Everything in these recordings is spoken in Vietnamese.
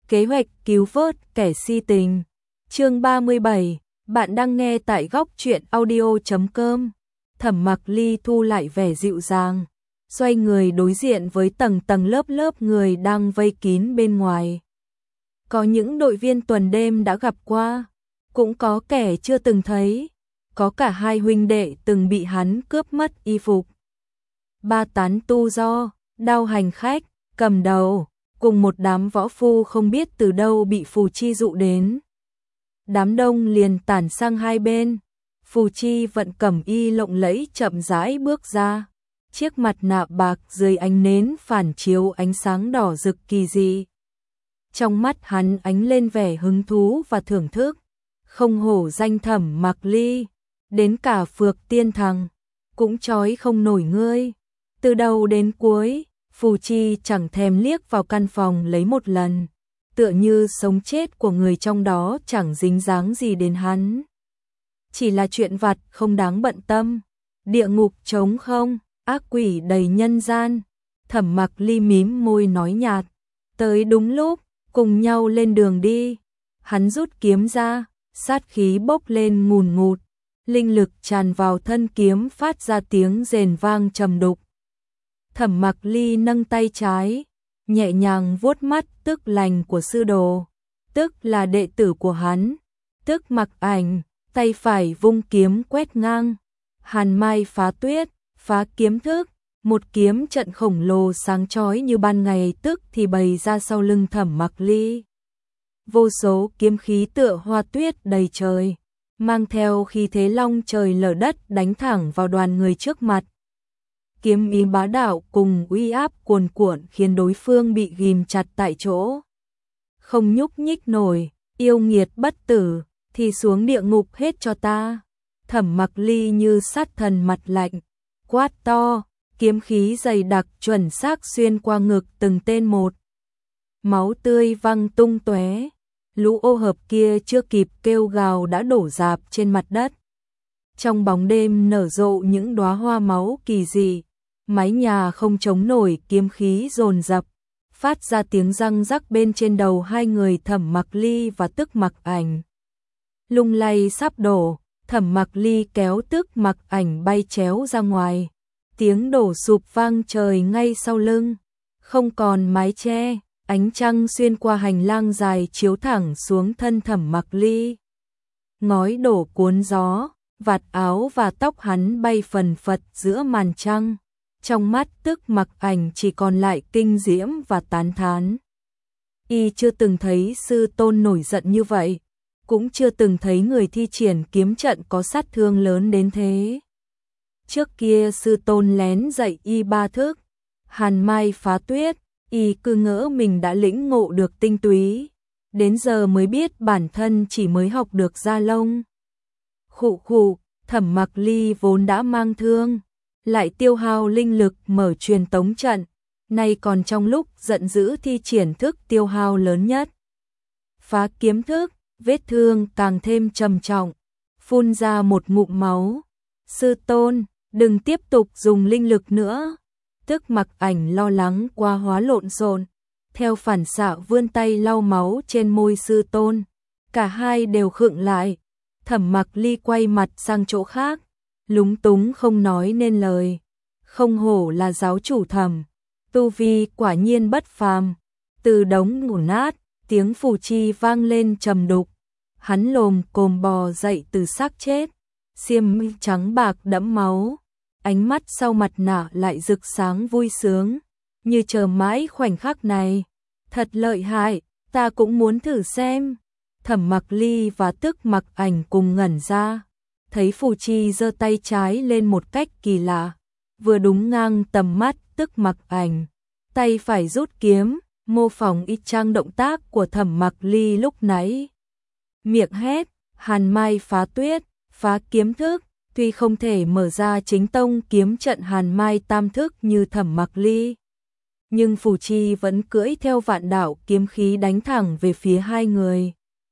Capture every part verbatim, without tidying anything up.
Kế hoạch cứu vớt kẻ si tình. Chương ba mươi bảy, bạn đang nghe tại góc truyện audio chấm com. Thẩm Mặc Ly thu lại vẻ dịu dàng, xoay người đối diện với tầng tầng lớp lớp người đang vây kín bên ngoài. Có những đội viên tuần đêm đã gặp qua, cũng có kẻ chưa từng thấy, có cả hai huynh đệ từng bị hắn cướp mất y phục. Ba tán tu do, đao hành khách, cầm đầu, cùng một đám võ phu không biết từ đâu bị Phù Chi dụ đến. Đám đông liền tản sang hai bên, Phù Chi vận cẩm y lộng lẫy chậm rãi bước ra, chiếc mặt nạ bạc dưới ánh nến phản chiếu ánh sáng đỏ rực kỳ dị. Trong mắt hắn ánh lên vẻ hứng thú và thưởng thức, không hổ danh Thẩm Mặc Ly, đến cả Phược Tiên Thằng cũng trói không nổi ngươi. Từ đầu đến cuối, Phù Chi chẳng thèm liếc vào căn phòng lấy một lần, tựa như sống chết của người trong đó chẳng dính dáng gì đến hắn. Chỉ là chuyện vặt không đáng bận tâm, địa ngục trống không, ác quỷ đầy nhân gian. Thẩm Mặc Ly mím môi nói nhạt, tới đúng lúc, cùng nhau lên đường đi. Hắn rút kiếm ra, sát khí bốc lên ngùn ngụt, linh lực tràn vào thân kiếm phát ra tiếng rền vang trầm đục. Thẩm Mặc Ly nâng tay trái, nhẹ nhàng vuốt mắt Tức Lành của sư đồ, tức là đệ tử của hắn, Tức Mặc Ảnh, tay phải vung kiếm quét ngang, hàn mai phá tuyết, phá kiếm thức, một kiếm trận khổng lồ sáng chói như ban ngày tức thì bày ra sau lưng Thẩm Mặc Ly. Vô số kiếm khí tựa hoa tuyết đầy trời, mang theo khí thế long trời lở đất đánh thẳng vào đoàn người trước mặt. Kiếm ý bá đạo cùng uy áp cuồn cuộn khiến đối phương bị ghim chặt tại chỗ, không nhúc nhích nổi. Yêu nghiệt bất tử, thì xuống địa ngục hết cho ta. Thẩm Mặc Ly như sát thần mặt lạnh, quát to, kiếm khí dày đặc chuẩn xác xuyên qua ngực từng tên một. Máu tươi văng tung tóe, lũ ô hợp kia chưa kịp kêu gào đã đổ rạp trên mặt đất. Trong bóng đêm nở rộ những đóa hoa máu kỳ dị, mái nhà không chống nổi kiếm khí dồn dập, phát ra tiếng răng rắc bên trên đầu hai người Thẩm Mặc Ly và Tức Mặc Ảnh. Lung lay sắp đổ, Thẩm Mặc Ly kéo Tức Mặc Ảnh bay chéo ra ngoài, tiếng đổ sụp vang trời ngay sau lưng. Không còn mái che, ánh trăng xuyên qua hành lang dài chiếu thẳng xuống thân Thẩm Mặc Ly. Ngói đổ cuốn gió, vạt áo và tóc hắn bay phần phật giữa màn trăng. Trong mắt Tức Mặc Ảnh chỉ còn lại kinh diễm và tán thán. Y chưa từng thấy sư tôn nổi giận như vậy, cũng chưa từng thấy người thi triển kiếm trận có sát thương lớn đến thế. Trước kia sư tôn lén dạy y ba thức, hàn mai phá tuyết, y cứ ngỡ mình đã lĩnh ngộ được tinh túy, đến giờ mới biết bản thân chỉ mới học được da lông. Khụ khụ, Thẩm Mặc Ly vốn đã mang thương, lại tiêu hao linh lực mở truyền tống trận, nay còn trong lúc giận dữ thi triển thức tiêu hao lớn nhất. Phá kiếm thức, vết thương càng thêm trầm trọng, phun ra một ngụm máu. Sư tôn, đừng tiếp tục dùng linh lực nữa. Tức Mặc Ảnh lo lắng quá hóa lộn xộn, theo phản xạ vươn tay lau máu trên môi sư tôn. Cả hai đều khựng lại. Thẩm Mặc Ly quay mặt sang chỗ khác, lúng túng không nói nên lời. Không hổ là giáo chủ Thẩm, tu vi quả nhiên bất phàm. Từ đống ngổn nát, tiếng Phù Chi vang lên trầm đục. Hắn lồm cồm bò dậy từ xác chết, xiêm y trắng bạc đẫm máu, ánh mắt sau mặt nạ lại rực sáng vui sướng, như chờ mãi khoảnh khắc này. Thật lợi hại, ta cũng muốn thử xem. Thẩm Mặc Ly và Tức Mặc Ảnh cùng ngẩn ra, thấy Phù Chi giơ tay trái lên một cách kỳ lạ, vừa đúng ngang tầm mắt Tức Mặc Ảnh, tay phải rút kiếm, mô phỏng y chang động tác của Thẩm Mặc Ly lúc nãy. Miệng hét, hàn mai phá tuyết, phá kiếm thức, tuy không thể mở ra chính tông kiếm trận hàn mai tam thức như Thẩm Mặc Ly, nhưng Phù Chi vẫn cưỡi theo vạn đạo kiếm khí đánh thẳng về phía hai người.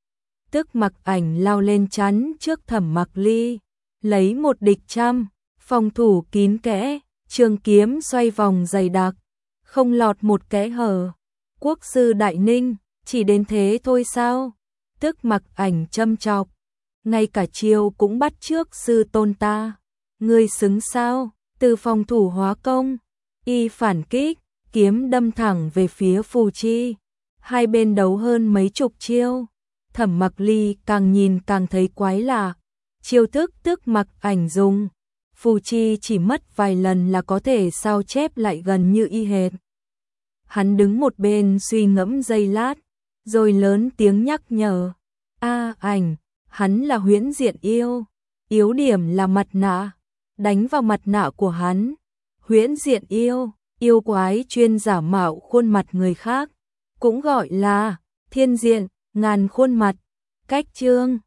Tức Mặc Ảnh lao lên chắn trước Thẩm Mặc Ly, lấy một địch trăm, phòng thủ kín kẽ, trường kiếm xoay vòng dày đặc, không lọt một kẽ hở. Quốc sư Đại Ninh, Chỉ đến thế thôi sao? Tức Mặc Ảnh châm chọc. Ngay cả chiêu cũng bắt chước sư tôn ta. Ngươi xứng sao? Từ phòng thủ hóa công, y phản kích, kiếm đâm thẳng về phía Phù Chi. Hai bên đấu hơn mấy chục chiêu. Thẩm Mặc Ly càng nhìn càng thấy quái lạ. Chiêu thức Tức Mặc Ảnh dùng, Phù Chi chỉ mất vài lần là có thể sao chép lại gần như y hệt. Hắn đứng một bên suy ngẫm giây lát, rồi lớn tiếng nhắc nhở. A Ảnh, hắn là huyễn diện yêu, yếu điểm là mặt nạ, đánh vào mặt nạ của hắn. Huyễn diện yêu, yêu quái chuyên giả mạo khuôn mặt người khác, cũng gọi là thiên diện, ngàn khuôn mặt. Cách chương